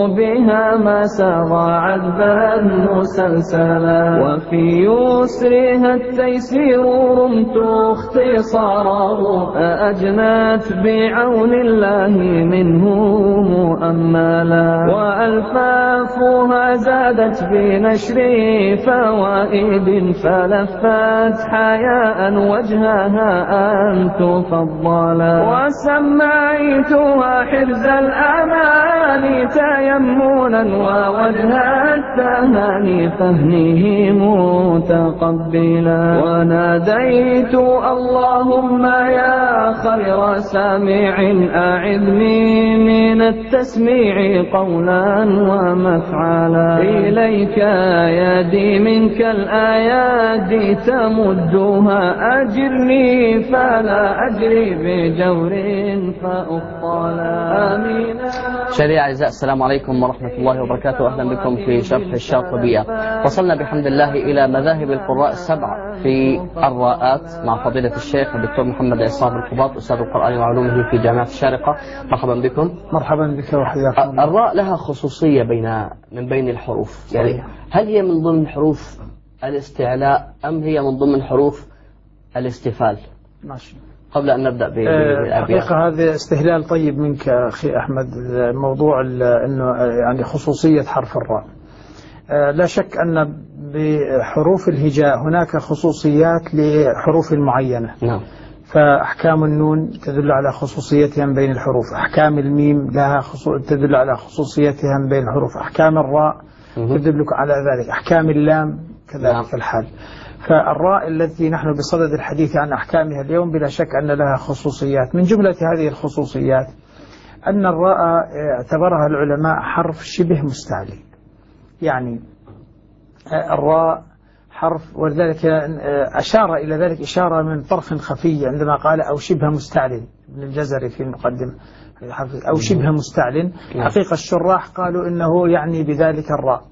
بها ما سرى عذبا مسلسلا، وفي يسرها التيسير رمت اختصاره، أجنت بعون الله منه مؤملا، وألفافها زادت بنشر فوائد، فلفت حياء وجهها أن تفضلا، وسميتها حرز الأمان تيمنا، ووجه التهاني فهنه متقبلا، وناديت اللهم يا خير سامع أعذني من التسميع قولا ومفعلا، إليك يدي منك الآيات تمدها، أجرني فلا أجري بجور فأخطلا. آمين. شريعة أعزائي، السلام عليكم ورحمة الله وبركاته. أهلا بكم في شرح الشاطبية. وصلنا بحمد الله إلى مذاهب القراء السبع في الراءات مع فضيلة الشيخ الدكتور محمد عصام القباط، أستاذ القرآن وعلومه في جامعة الشارقة. مرحبا بكم. مرحبا بك وحياكم. الراء لها خصوصية من بين الحروف، يعني هل هي من ضمن حروف الاستعلاء أم هي من ضمن حروف الاستفال؟ ماشي. قبل أن نبدأ بالأبيات، حقيقة هذا استهلال طيب منك أخي أحمد، موضوع إنه يعني خصوصية حرف الراء. لا شك أن بحروف الهجاء هناك خصوصيات لحروف معينة. نعم. فأحكام النون تدل على خصوصيتها من بين الحروف، أحكام الميم لها تدل على خصوصيتها من بين الحروف، أحكام الراء تدلك على ذلك، أحكام اللام كذلك الحال. فالراء التي نحن بصدد الحديث عن أحكامها اليوم بلا شك أن لها خصوصيات. من جملة هذه الخصوصيات أن الراء اعتبرها العلماء حرف شبه مستعلي، يعني الراء حرف، ولذلك أشار إلى ذلك إشارة من طرف خفي عندما قال أو شبه مستعلن، ابن الجزري في المقدمة أو شبه مستعلن. حقيقة الشراح قالوا إنه يعني بذلك الراء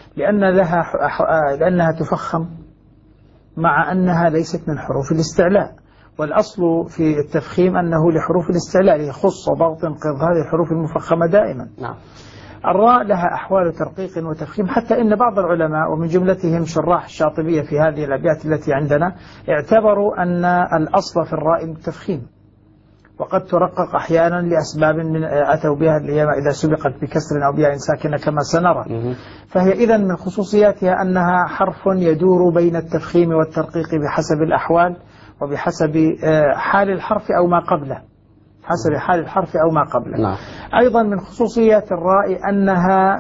لأنها تفخم مع أنها ليست من حروف الاستعلاء، والأصل في التفخيم أنه لحروف الاستعلاء، يخص ضغط انقض هذه الحروف المفخمة دائما. نعم. الراء لها أحوال ترقيق وتفخيم، حتى إن بعض العلماء ومن جملتهم شراح الشاطبية في هذه الأبيات التي عندنا اعتبروا أن الأصل في الراء التفخيم، وقد ترقق أحيانا لأسباب من أتوا بها إذا سبقت بكسر أو بياء ساكنة كما سنرى. فهي إذن من خصوصياتها أنها حرف يدور بين التفخيم والترقيق بحسب الأحوال وبحسب حال الحرف أو ما قبله، حسب حال الحرف أو ما قبله. نعم. أيضا من خصوصيات الراء أنها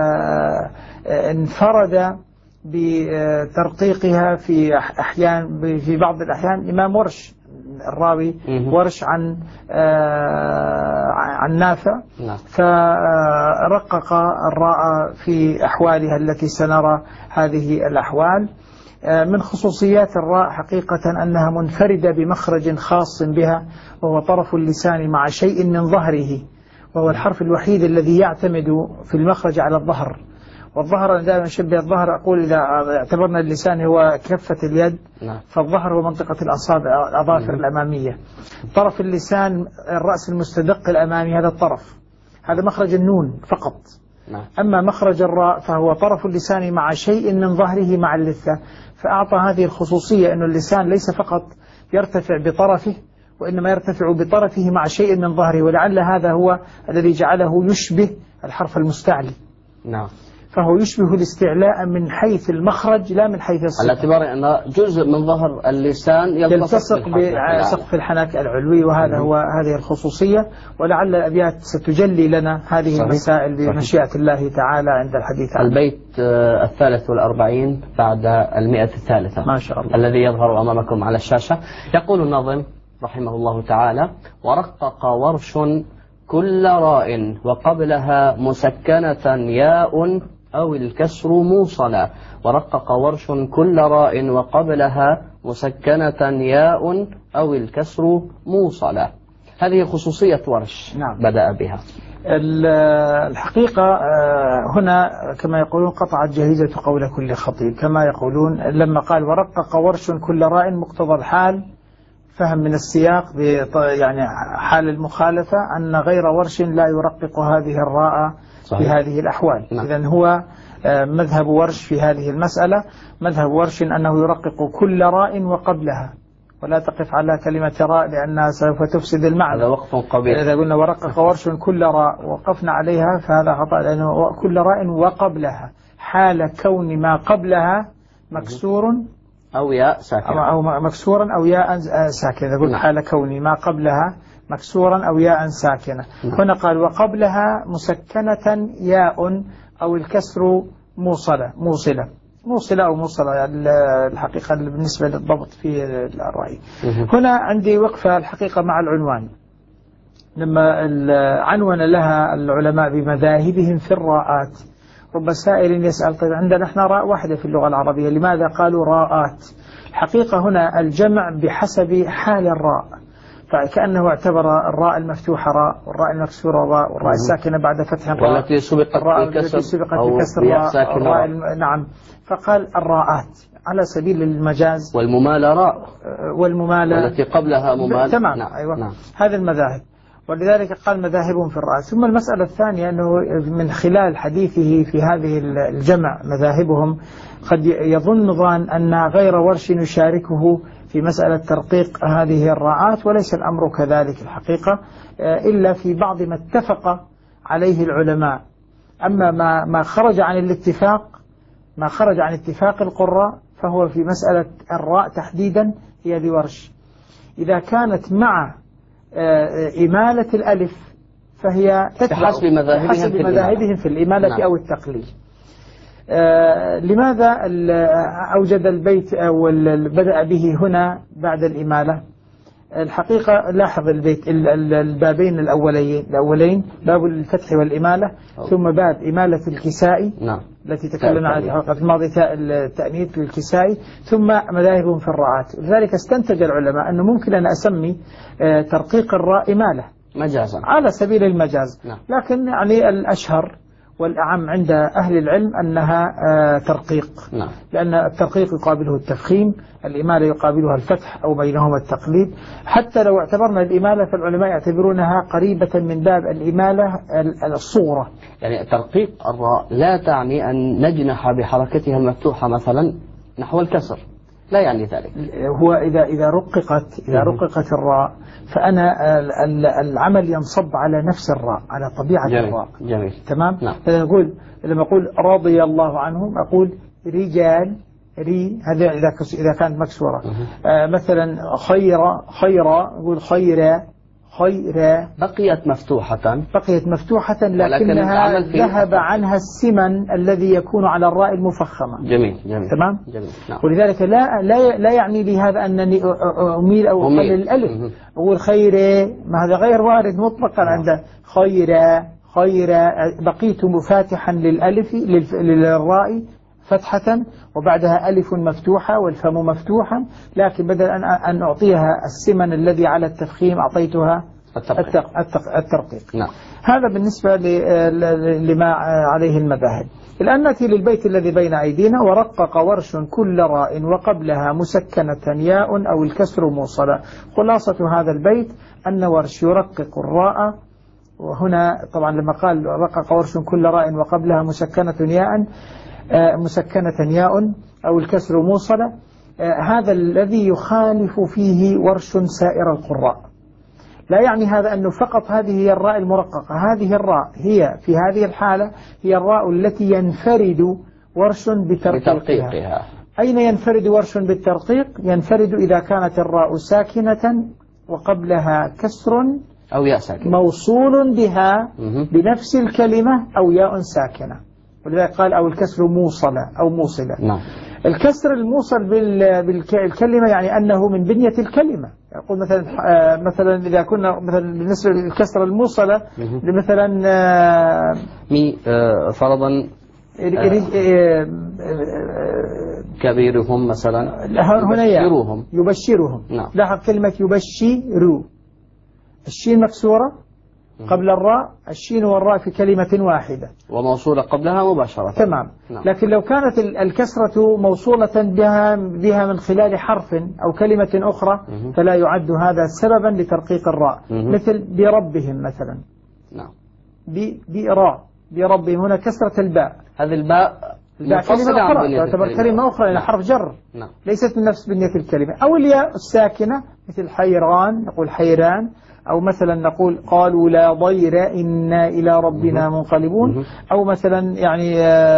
انفرد بترقيقها في بعض الأحيان إمام ورش، الراوي ورش عن نافع، فرقق الراء في أحوالها التي سنرى هذه الأحوال. من خصوصيات الراء حقيقة أنها منفردة بمخرج خاص بها، وهو طرف اللسان مع شيء من ظهره، وهو الحرف الوحيد الذي يعتمد في المخرج على الظهر. والظهر أنا دائما أشبه الظهر، أقول إذا اعتبرنا اللسان هو كفة اليد، فالظهر هو منطقة الأظافر الأمامية. طرف اللسان الرأس المستدق الأمامي، هذا الطرف، هذا مخرج النون فقط. أما مخرج الراء فهو طرف اللسان مع شيء من ظهره مع اللثة، فأعطى هذه الخصوصية أن اللسان ليس فقط يرتفع بطرفه، وإنما يرتفع بطرفه مع شيء من ظهره، ولعل هذا هو الذي جعله يشبه الحرف المستعلي. نعم. فهو يشبه الاستعلاء من حيث المخرج لا من حيث الصفة، على اعتبار أن جزء من ظهر اللسان يلتصق بسقف الحنك العلوي، وهذا هو هذه الخصوصية. ولعل الأبيات ستجلي لنا هذه المسائل بمشيئة الله تعالى عند الحديث عنه. البيت 43 بعد 100 ما شاء الله، الذي يظهر أمامكم على الشاشة. يقول الناظم رحمه الله تعالى: ورقق ورش كل راء وقبلها مسكنة ياء أو الكسر موصلا. ورقق ورش كل راء وقبلها مسكنة ياء أو الكسر موصلا. هذه خصوصية ورش. نعم. بدأ بها. الحقيقة هنا كما يقولون قطعت جهيزة قول كل خطيب، كما يقولون لما قال ورقق ورش كل راء، مقتضى الحال فهم من السياق يعني حال المخالفة أن غير ورش لا يرقق هذه الراء في هذه الأحوال. إذن هو مذهب ورش في هذه المسألة، مذهب ورش أنه يرقق كل راء وقبلها، ولا تقف على كلمة راء لأنها سوف تفسد المعنى. هذا وقف قبيح. إذا قلنا ورقق ورش كل راء وقفنا عليها فهذا خطأ، لأنه كل راء وقبلها حال كون ما قبلها مكسور أو ياء ساكنة أو مكسورا أو ياء ساكنة. إذا قلت حال كون ما قبلها مكسورا أو ياء ساكنة. هنا قال وقبلها مسكنة ياء أو الكسر موصلة أو موصلة، يعني الحقيقة بالنسبة للضبط في الرأي. هنا عندي وقفة الحقيقة مع العنوان، لما عنون لها العلماء بمذاهبهم في الراءات. رب سائل يسأل طيب عندنا احنا راء واحدة في اللغة العربية، لماذا قالوا راءات؟ الحقيقة هنا الجمع بحسب حال الراء، فكأنه اعتبر الراء المفتوحة راء، والراء المكسورة راء، والراء الساكنة بعد فتح راء، والتي سبقت بكسر راء. نعم، فقال الراءات على سبيل المجاز. والممالة راء، والممالة والتي قبلها ممال. تمام. نعم. أيوة. نعم. هذه المذاهب، ولذلك قال مذاهبهم في الراء. ثم المسألة الثانية أنه من خلال حديثه في هذه الجمع مذاهبهم قد يظن ظان أن غير ورش يشاركه في مسألة ترقيق هذه الراءات، وليس الأمر كذلك الحقيقة، إلا في بعض ما اتفق عليه العلماء. أما ما خرج عن الاتفاق، ما خرج عن اتفاق القراء، فهو في مسألة الراء تحديدا هي لورش. إذا كانت مع إمالة الألف فهي بحسب مذاهبهم في الإمالة. نعم. أو التقليل. لماذا أوجد البيت أو بدأ به هنا بعد الإمالة؟ الحقيقة لاحظ البيت البابين الأولين باب الفتح والإمالة، ثم باب إمالة الكسائي. نعم. التي تكلمنا عنها في الحلقة الماضية، التأنيث الكسائي، ثم مذاهبهم في الراءات. لذلك استنتج العلماء أنه ممكن أن أسمي ترقيق الراء إمالة مجازا على سبيل المجاز. نعم. لكن يعني الأشهر والأعم عند أهل العلم أنها ترقيق. نعم. لأن الترقيق يقابله التفخيم، الإمالة يقابلها الفتح أو بينهما التقليد. حتى لو اعتبرنا الإمالة فالعلماء يعتبرونها قريبة من باب الإمالة الصورة. يعني ترقيق الراء لا تعني أن نجنح بحركتها المفتوحة مثلا نحو الكسر، لا يعني ذلك. هو إذا رققت الراء فأنا العمل ينصب على نفس الراء، على طبيعة الراء. جميل. تمام. نعم. لما أقول رضي الله عنهم أقول رجال هذا إذا كانت مكسورة. مثلا خيرا أقول خيرا. بقيت مفتوحة لكنها ذهب عنها السمن الذي يكون على الراء المفخمة. جميل. تمام. جميل. نعم. ولذلك لا يعني لي هذا أنني أميل أو أقلل الألف. أقول خيرا، ما هذا غير وارد مطلقا. عند خيرا بقيت مفاتحا للألف للراء فتحة، وبعدها ألف مفتوحة والفم مفتوحا، لكن بدل أن أعطيها السمن الذي على التفخيم أعطيتها الترقيق. نعم. هذا بالنسبة لما عليه المذاهب. الآن نأتي للبيت الذي بين أيدينا. ورقق ورش كل راء وقبلها مسكنة ياء أو الكسر موصلة. خلاصة هذا البيت أن ورش يرقق الراء، وهنا طبعا لما قال رقق ورش كل راء وقبلها مسكنة ياء أو الكسر موصلة، هذا الذي يخالف فيه ورش سائر القراء. لا يعني هذا أنه فقط هذه هي الراء المرققة. هذه الراء هي في هذه الحالة هي الراء التي ينفرد ورش بترقيقها. أين ينفرد ورش بالترقيق؟ ينفرد إذا كانت الراء ساكنة وقبلها كسر أو ياء ساكنة موصول بها بنفس الكلمة أو ياء ساكنة. ولذلك قال أو الكسر موصلة. نعم. الكسر الموصل بالكلمة يعني أنه من بنية الكلمة. يقول مثلا إذا كنا مثلا بالنسبة للكسر الموصلة مثلا فرضا كبيرهم مثلا يبشرهم. نعم. لاحظ كلمة يبشروا، الشين مكسورة قبل الراء الشين والراء في كلمة واحدة وموصولة قبلها مباشرة. تمام. نعم. لكن لو كانت الكسرة موصولة بها من خلال حرف أو كلمة أخرى فلا يعد هذا سببا لترقيق الراء، مثل بربهم مثلا. نعم. بربهم هنا كسرة الباء، هذه الباء كلمة أخرى تعتبر كلمة أخرى إلى حرف جر. نعم. ليست من نفس بنية الكلمة. أو الياء الساكنة مثل حيران، نقول حيران، أو مثلا نقول قالوا لا ضير إنا إلى ربنا منقلبون، أو مثلا يعني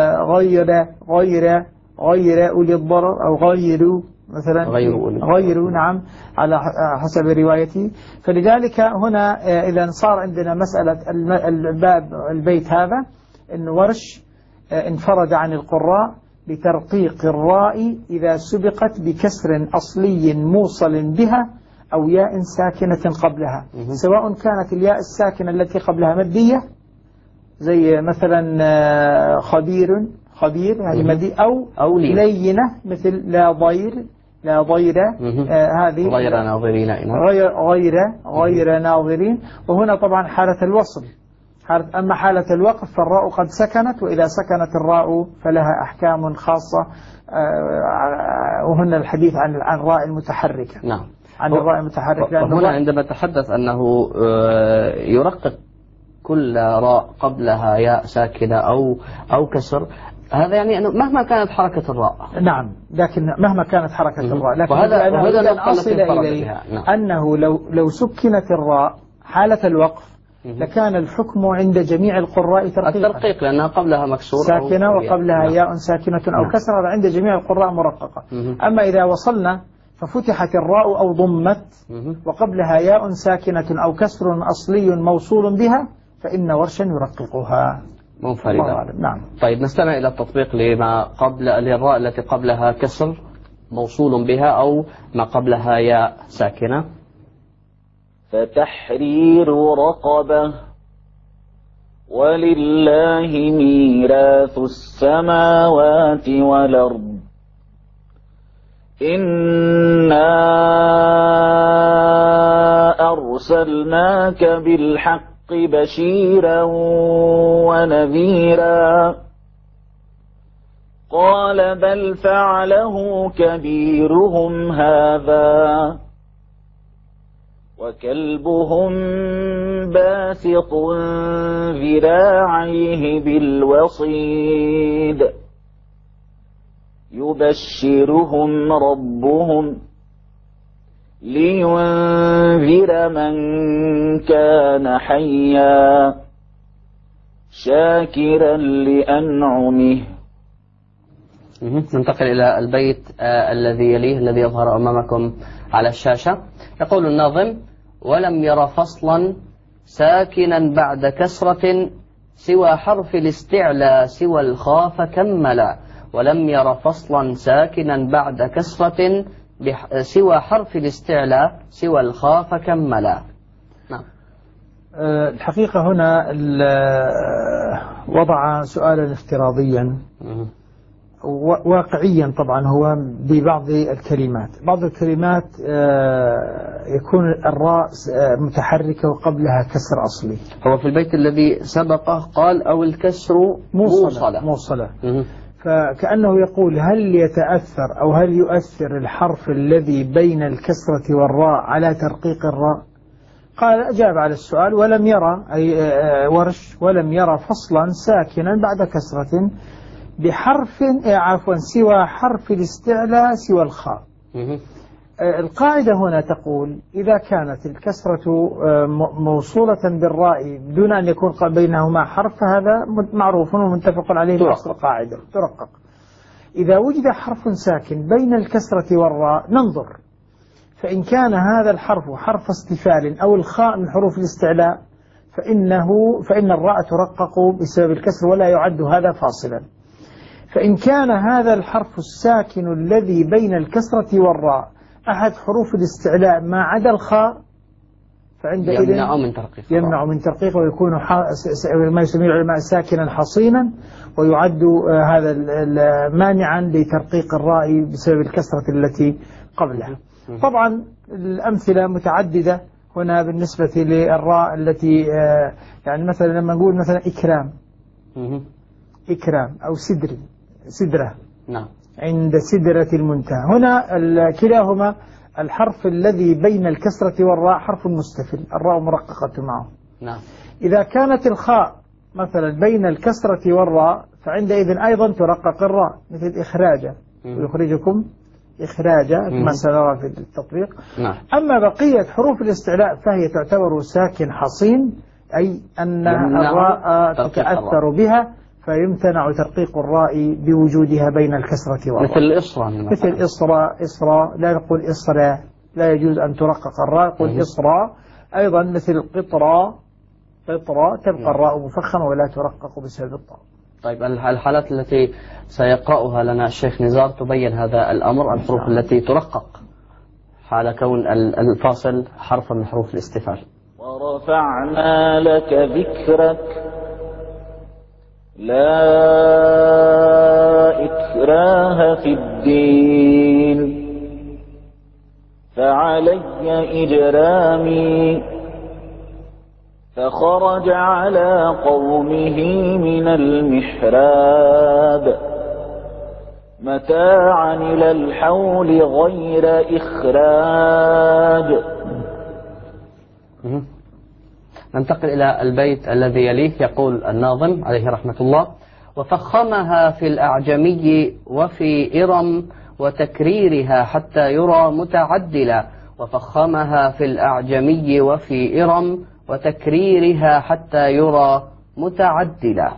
غير أولي الضرر، أو غيروا مثلا غيروا نعم على حسب روايتي. فلذلك هنا إذا صار عندنا مسألة البيت هذا إن ورش انفرد عن القراء بترقيق الراء إذا سبقت بكسر أصلي موصل بها أو ياء ساكنة قبلها، سواء كانت الياء الساكنة التي قبلها مادية زي مثلا خبير هذه مادية، أو لينة مثل لا ضير هذه غير ناظرين. وهنا طبعا حالة الوصل، أما حالة الوقف فالراء قد سكنت، وإذا سكنت الراء فلها أحكام خاصة، وهنا الحديث عن الراء المتحركة. نعم. عن الراء المتحركة. هنا عندما تحدث أنه يرقق كل راء قبلها ياء ساكنة أو كسر، هذا يعني أنه مهما كانت حركة الراء. نعم، لكن مهما كانت حركة الراء، لكن وهذا أصل إليه أنه لو سكنت الراء حالة الوقف لكان الحكم عند جميع القراء الترقيق، لأنها قبلها مكسور ساكنة وقبلها ياء ساكنة أو كسر، هذا عند جميع القراء مرققة. أما إذا وصلنا ففتحت الراء أو ضمت وقبلها ياء ساكنة أو كسر أصلي موصول بها فإن ورشا يرققها منفردة. نعم. طيب نستمع إلى التطبيق لما قبل للراء التي قبلها كسر موصول بها أو ما قبلها ياء ساكنة. فتحرير رقبة، ولله ميراث السماوات والأرض، إنا أرسلناك بالحق بشيرا ونذيرا. قال بل فعله كبيرهم هذا وكلبهم باسط ذراعيه بالوصيد يبشرهم ربهم لينذر من كان حيا شاكرا لأنعمه. ننتقل إلى البيت الذي يليه الذي يظهر أمامكم على الشاشة. يقول الناظم: ولم ير فصلا ساكنا بعد كسرة سوى حرف الاستعلى سوى الخاف كملا. ولم ير فصلا ساكنا بعد كسرة سوى حرف الاستعلى سوى الخاف كملا. نعم. الحقيقة هنا وضع سؤالا افتراضيا واقعيا طبعا هو ببعض الكلمات. بعض الكلمات يكون الراء متحركة وقبلها كسر أصلي. هو في البيت الذي سبقه قال أو الكسر موصلة. فكأنه يقول هل يتأثر أو هل يؤثر الحرف الذي بين الكسرة والراء على ترقيق الراء؟ قال أجاب على السؤال: ولم يرى أي ورش ولم يرى فصلا ساكنا بعد كسرة بحرف سوى حرف الاستعلاء سوى الخاء. القاعدة هنا تقول إذا كانت الكسرة موصولة بالراء دون أن يكون بينهما حرف فهذا معروف ومتفق عليه بأصل قاعدة ترقق. إذا وجد حرف ساكن بين الكسرة والراء ننظر، فإن كان هذا الحرف حرف استفال أو الخاء من حروف الاستعلاء فإن الراء ترقق بسبب الكسر ولا يعد هذا فاصلا. فإن كان هذا الحرف الساكن الذي بين الكسرة والراء أحد حروف الاستعلاء ما عدا الخاء فعندئذ يمنع من ترقيقه ويكون ما يسميه العلماء ساكنا حصينا، ويعد هذا مانعا لترقيق الراء بسبب الكسرة التي قبلها. طبعا الأمثلة متعددة هنا بالنسبة للراء التي يعني مثلا لما نقول مثلا إكرام أو سدرة نعم. عند سدرة المنتهى. هنا كلاهما الحرف الذي بين الكسرة والراء حرف مستفل، الراء مرققة معه. نعم. إذا كانت الخاء مثلا بين الكسرة والراء فعندئذ أيضا ترقق الراء، مثل إخراجا ويخرجكم إخراجا كما سنرى في التطبيق. نعم. أما بقية حروف الاستعلاء فهي تعتبر ساكن حصين، أي أن الراء تتأثر بها فيمتنع ترقيق الراء بوجودها بين الكسرة والراء. مثل الإصرى، مثل إصرى لا نقول إصرى، لا يجوز أن ترقق الراء، يقول إصرى. أيضا مثل قطرى تبقى الراء مفخمة ولا ترقق بسبب الطاء. طيب الحالات التي سيقرأها لنا الشيخ نزار تبين هذا الأمر، الحروف التي ترقق حال كون الفاصل حرفا من حروف الاستفهام. ورفعنا لك ذكرك لا إكراه في الدين فعلي إجرامي فخرج على قومه من المحراب متاعا إلى الحول غير إخراج. ننتقل إلى البيت الذي يليه. يقول الناظم عليه رحمة الله: وفخمها في الأعجمي وفي إرم وتكريرها حتى يرى متعدلا. وفخمها في الأعجمي وفي إرم وتكريرها حتى يرى متعدلا.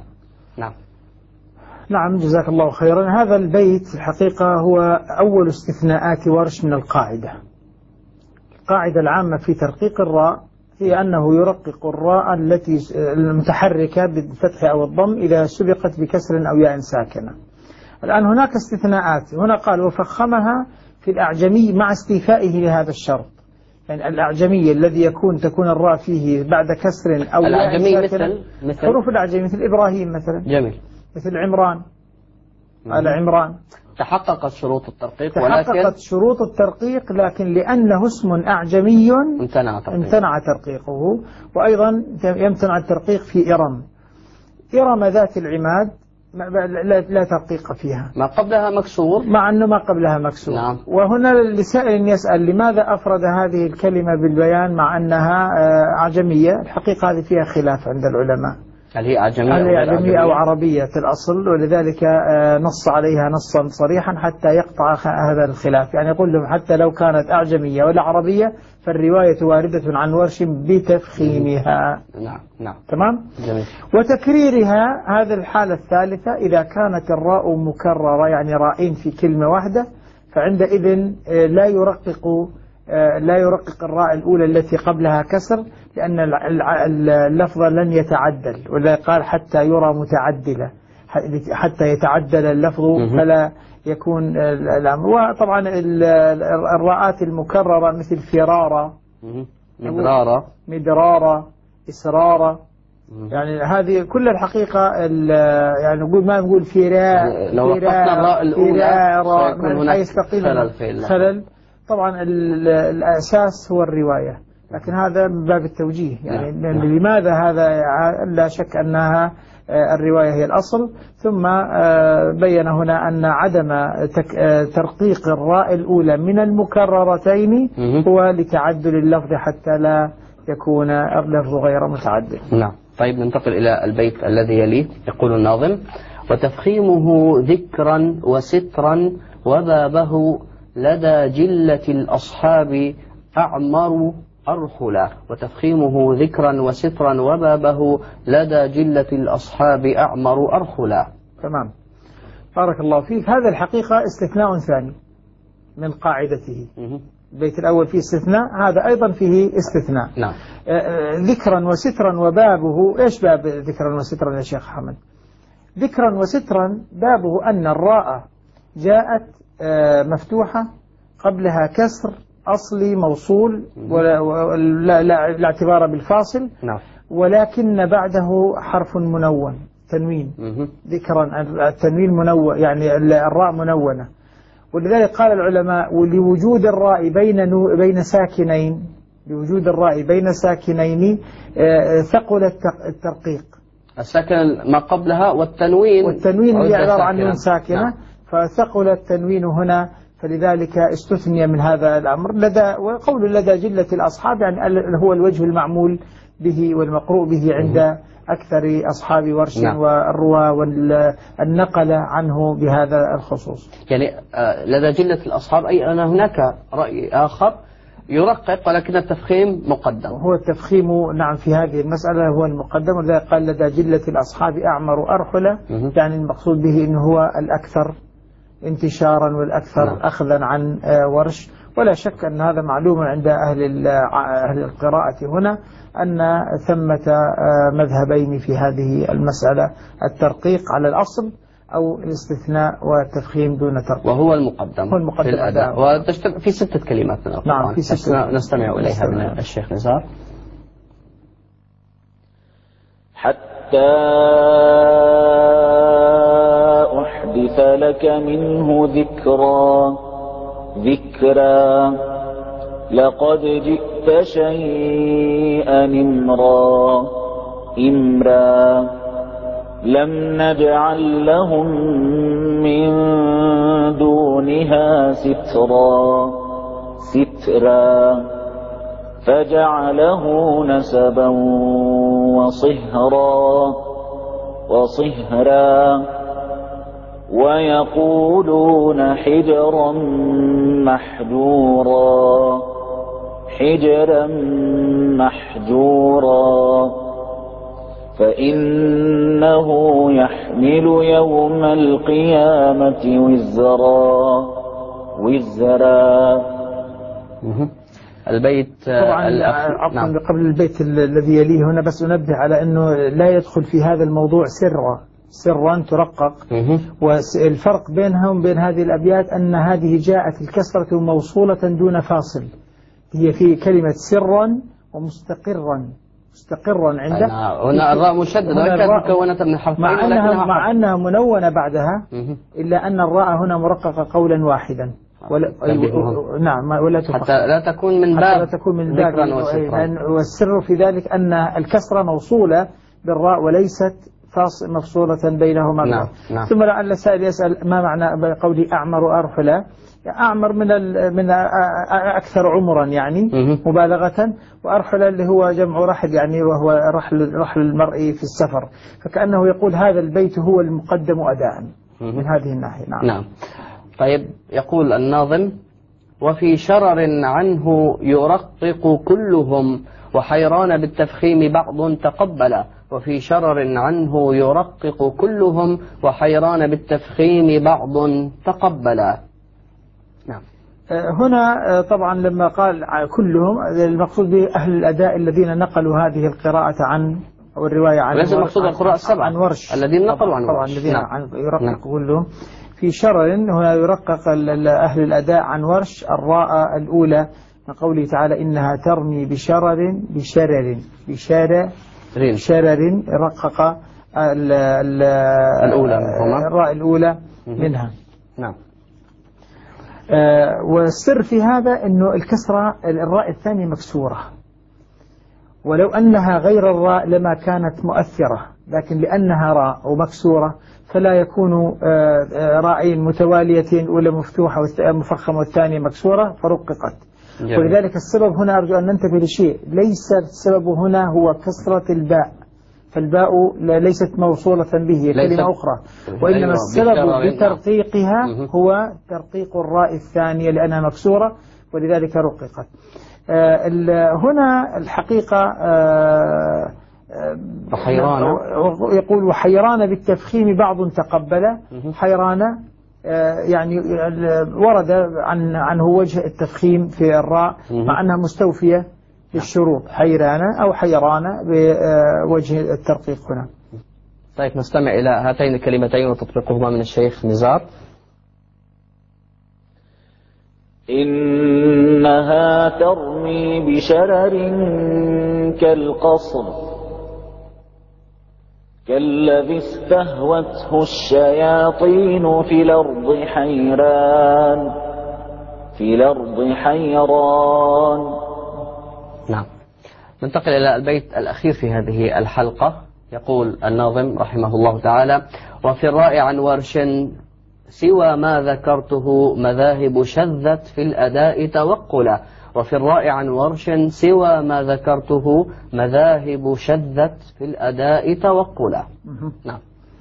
نعم جزاك الله خيرا. هذا البيت الحقيقة هو أول استثناءات ورش من القاعدة. القاعدة العامة في ترقيق الراء هي أنه يرقق الراء التي المتحركة بالفتح أو الضم إذا سبقت بكسر أو ياء ساكنة. الآن هناك استثناءات. هنا قال وفخمها في الأعجمي مع استيفائه لهذا الشرط، يعني الأعجمي الذي تكون الراء فيه بعد كسر أو ياء ساكنة. مثل حروف الأعجمي مثل إبراهيم مثلا. جميل. مثل عمران. قال عمران. تحققت شروط الترقيق، تحققت شروط الترقيق، لكن لأنه اسم أعجمي امتنع ترقيقه. وأيضا يمتنع الترقيق في إرم ذات العماد لا ترقيق فيها، ما قبلها مكسور، مع أنه ما قبلها مكسور. نعم. وهنا لسائل يسأل لماذا أفرد هذه الكلمة بالبيان مع أنها أعجمية؟ الحقيقة هذه فيها خلاف عند العلماء، هل هي أعجمية أو عربية الأصل، ولذلك نص عليها نصا صريحا حتى يقطع هذا الخلاف. يعني يقول لهم حتى لو كانت أعجمية ولا عربية فالرواية واردة عن ورش بتفخيمها. نعم. تمام. جميل. وتكريرها هذه الحالة الثالثة إذا كانت الراء مكررة، يعني راءين في كلمة واحدة، فعندئذ لا يرقق الراء الأولى التي قبلها كسر، لأن اللفظ لن يتعدل، ولذلك قال حتى يرى متعدلا، حتى يتعدل اللفظ فلا يكون الأمر. وطبعا الراءات المكررة مثل فرارة، مدرارة، إسرارة، يعني هذه كل الحقيقة يعني ما نقول فراء، لو وقفنا الراء الأولى سيكون هناك خلل. طبعا الأساس هو الرواية، لكن هذا من باب التوجيه، يعني لماذا هذا؟ لا شك أنها الرواية هي الأصل. ثم بين هنا أن عدم ترقيق الراء الأولى من المكررتين هو لتعدل اللفظ حتى لا يكون اللفظ غير متعدل. نعم. طيب ننتقل إلى البيت الذي يليه. يقول الناظم: وتفخيمه ذكرا وسترا وبابه لدى جلة الأصحاب أعمر أرحلا. وتفخيمه ذكرا وسترا وبابه لدى جلة الأصحاب أعمر أرحلا. تمام. بارك الله فيك. هذا الحقيقة استثناء ثاني من قاعدته. البيت الأول فيه استثناء، هذا أيضا فيه استثناء. نعم. ذكرا وسترا وبابه. إيش باب ذكرا وسترا يا شيخ حمد؟ ذكرا وسترا بابه أن الراء جاءت مفتوحة قبلها كسر أصلي موصول لا اعتبار بالفاصل. نعم. ولكن بعده حرف منون، تنوين. ذكرا التنوين منون، يعني الراء منونة. ولذلك قال العلماء: ولوجود الراء بين ساكنين بوجود الراء بين ساكنين ثقل الترقيق. الساكن ما قبلها والتنوين هي عبارة عن نون ساكنة. نعم. فثقل التنوين هنا، فلذلك استثني من هذا الأمر. وقول لدى جلة الأصحاب يعني هو الوجه المعمول به والمقروء به عند أكثر أصحاب ورش نعم. والرواة والنقل عنه بهذا الخصوص. يعني لدى جلة الأصحاب أي أن هناك رأي آخر يرقق ولكن التفخيم مقدم. هو التفخيم نعم في هذه المسألة هو المقدم، ولذلك قال لدى جلة الأصحاب أعمر أرحلة، يعني المقصود به أنه هو الأكثر انتشارا والأكثر نعم. أخذا عن ورش. ولا شك أن هذا معلوم عند أهل القراءة هنا أن ثمة مذهبين في هذه المسألة، الترقيق على الأصل أو الاستثناء والتفخيم دون ترقيق، وهو المقدم في الأداء. وتشتمل في 6 كلمات من القرآن. نعم في 6 نستمع إليها من الشيخ نزار. حتى أحدث لك منه ذكرا لقد جئت شيئا إمرا لم نجعل لهم من دونها سترا فجعله نسبا وصهرا ويقولون حجرا محجورا فإنه يحمل يوم القيامة وزرا. البيت طبعا عفوا نعم. قبل البيت الذي يليه هنا بس أنبه على أنه لا يدخل في هذا الموضوع سرا ترقق. والفرق بينهم بين هذه الأبيات أن هذه جاءت الكسرة موصولة دون فاصل، هي في كلمة سرا ومستقرا عنده. هنا الراء مشددة كانت مكونة من حرفين مع أنها منونة بعدها، إلا أن الراء هنا مرققة قولا واحدا. نعم ولا حتى لا تكون من باب ذكرا وسترا. والسر في ذلك أن الكسرة موصولة بالراء وليست مفصولة بينهما. نعم. ثم لعل السائل يسأل ما معنى قولي أعمر أرحلة. أعمر من أكثر عمرا يعني مبالغة، وأرحلة اللي هو جمع رحل يعني وهو رحل المرء في السفر، فكأنه يقول هذا البيت هو المقدم أداء من هذه الناحية. نعم. طيب يقول الناظم: وفي شرر عنه يرقق كلهم وحيران بالتفخيم بعض تقبلا. وفي شرر عنه يرقق كلهم وحيران بالتفخيم بعض تقبلا. نعم. هنا طبعا لما قال كلهم المقصود به أهل الأداء الذين نقلوا هذه القراءة عن أو الرواية عن وليس المقصود القراء السبع عن ورش الذين نقلوا عن ورش. الذين يرقق كلهم. في شرر هنا يرقق أهل الأداء عن ورش الراء الأولى من قوله تعالى إنها ترمي بشرر رقق الراء الأولى منها. نعم. والسر في هذا أنه الكسرة الراء الثانية مكسورة، ولو أنها غير الراء لما كانت مؤثرة، لكن لأنها راء ومكسورة فلا يكون راءين متواليتين ولا مفتوحة مفخمة والثانية مكسورة فرققت. ولذلك السبب هنا أرجو أن ننتبه لشيء، ليس السبب هنا هو كسرة الباء، فالباء ليست موصولة به كلمة أخرى، وإنما السبب بترقيقها هو ترقيق الراء الثانية لأنها مكسورة ولذلك رققت. هنا الحقيقة يقول وحيران بالتفخيم بعض تقبل. حيران يعني ورد عنه وجه التفخيم في الراء مع أنها مستوفية للشروط، حيران أو حيران بوجه الترقيق هنا. طيب نستمع إلى هاتين الكلمتين وتطبيقهما من الشيخ نزار. إنها ترمي بشرر كالقصر كالذي استهوته الشياطين في الأرض حيران نعم. ننتقل إلى البيت الأخير في هذه الحلقة. يقول الناظم رحمه الله تعالى: وفي الراء عن ورش سوى ما ذكرته مذاهب شذت في الأداء توقلا. وفي الراء عن ورش سوى ما ذكرته مذاهب شذت في الأداء توقلا. نعم.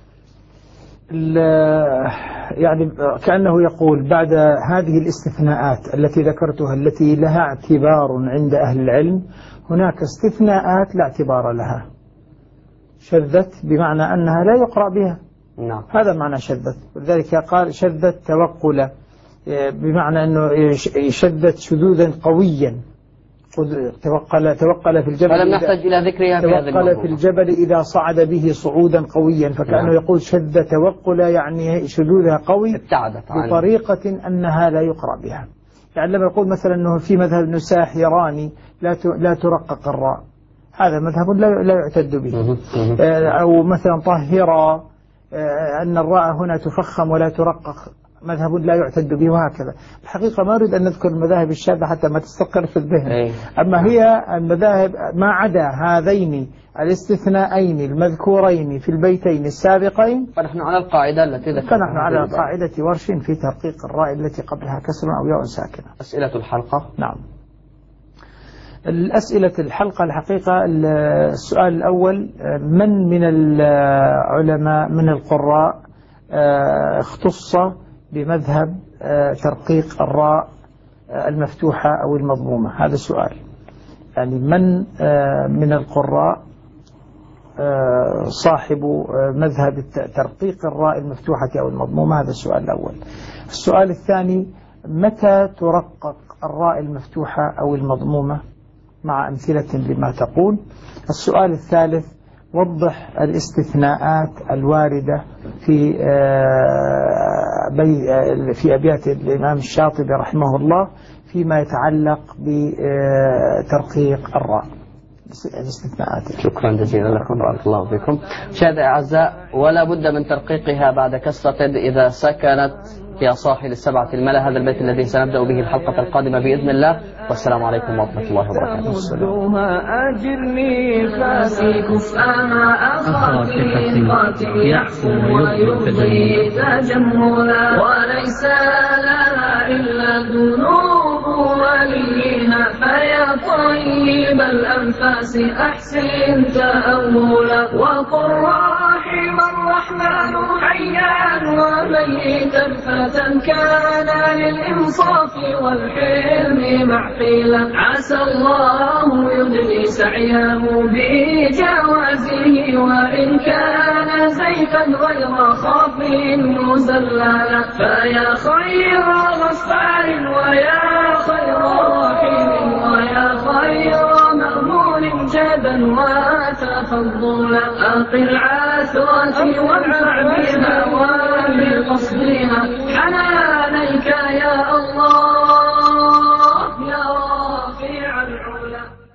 يعني كأنه يقول بعد هذه الاستثناءات التي ذكرتها التي لها اعتبار عند أهل العلم، هناك استثناءات لا اعتبار لها. شذت بمعنى أنها لا يقرأ بها. نعم. هذا معنى شذت، ولذلك قال شذت توقلا، بمعنى أنه شذت شذوذا قويا. توقل في الجبل، فلم نحتاج إلى ذكرها في هذا الموضوع. توقل في الجبل إذا صعد به صعودا قويا، فكأنه يقول شذ توقلا يعني شذوذها قوي بطريقة أنها لا يقرأ بها. يعني لما يقول مثلا أنه في مذهب نساحراني لا ترقق الراء، هذا مذهب لا يعتد به. أو مثلا طهرا، أن الراء هنا تفخم ولا ترقق، مذهب لا يعتد به، وهكذا. الحقيقة ما أريد أن نذكر المذاهب الشاذة حتى ما تستقر في الذهن. أما هي المذاهب ما عدا هذين الاستثناءين المذكورين في البيتين السابقين، فنحن على القاعدة التي ذكرتها. فنحن على قاعدة ورش في تحقيق الراء التي قبلها كسر أو ياء ساكنة. أسئلة الحلقة. نعم. الأسئلة الحلقة الحقيقة، السؤال الأول: من العلماء من القراء اختص بمذهب ترقيق الراء المفتوحة أو المضمومة؟ هذا سؤال. يعني من القراء صاحب مذهب ترقيق الراء المفتوحة أو المضمومة؟ هذا السؤال الأول. السؤال الثاني: متى ترقق الراء المفتوحة أو المضمومة؟ مع أمثلة لما تقول. السؤال الثالث: وضح الاستثناءات الواردة في أبيات الإمام الشاطبي رحمه الله فيما يتعلق بترقيق الراء، الاستثناءات. شكرا جزيلا لكم، بارك الله فيكم. مشاهدينا الأعزاء، ولا بد من ترقيقها بعد كسرة إذا سكنت يا صاحب السبعة الملا. هذا البيت الذي سنبدأ به الحلقة القادمة بإذن الله. والسلام عليكم ورحمة الله وبركاته. أجرني فاسي كفءنا أخاك يحفو ويرضي تجملا، وليس لنا إلا الذنوب ولينا، فيا طيب الأنفاس أحسن تأولا، وقل رحم الرحمن حيا وميتا فتى كان للإنصاف والحلم معقلا، عسى الله يدني سعيه بجوازه، وإن كان زيفا غير خاف مزللا، فيا خير غفار ويا خير رحيم ويا خير مأمون جدا وتفضلا، أقل عثرتي وانفع بها وبقصدها حنانيك يا الله يا رافع العلا.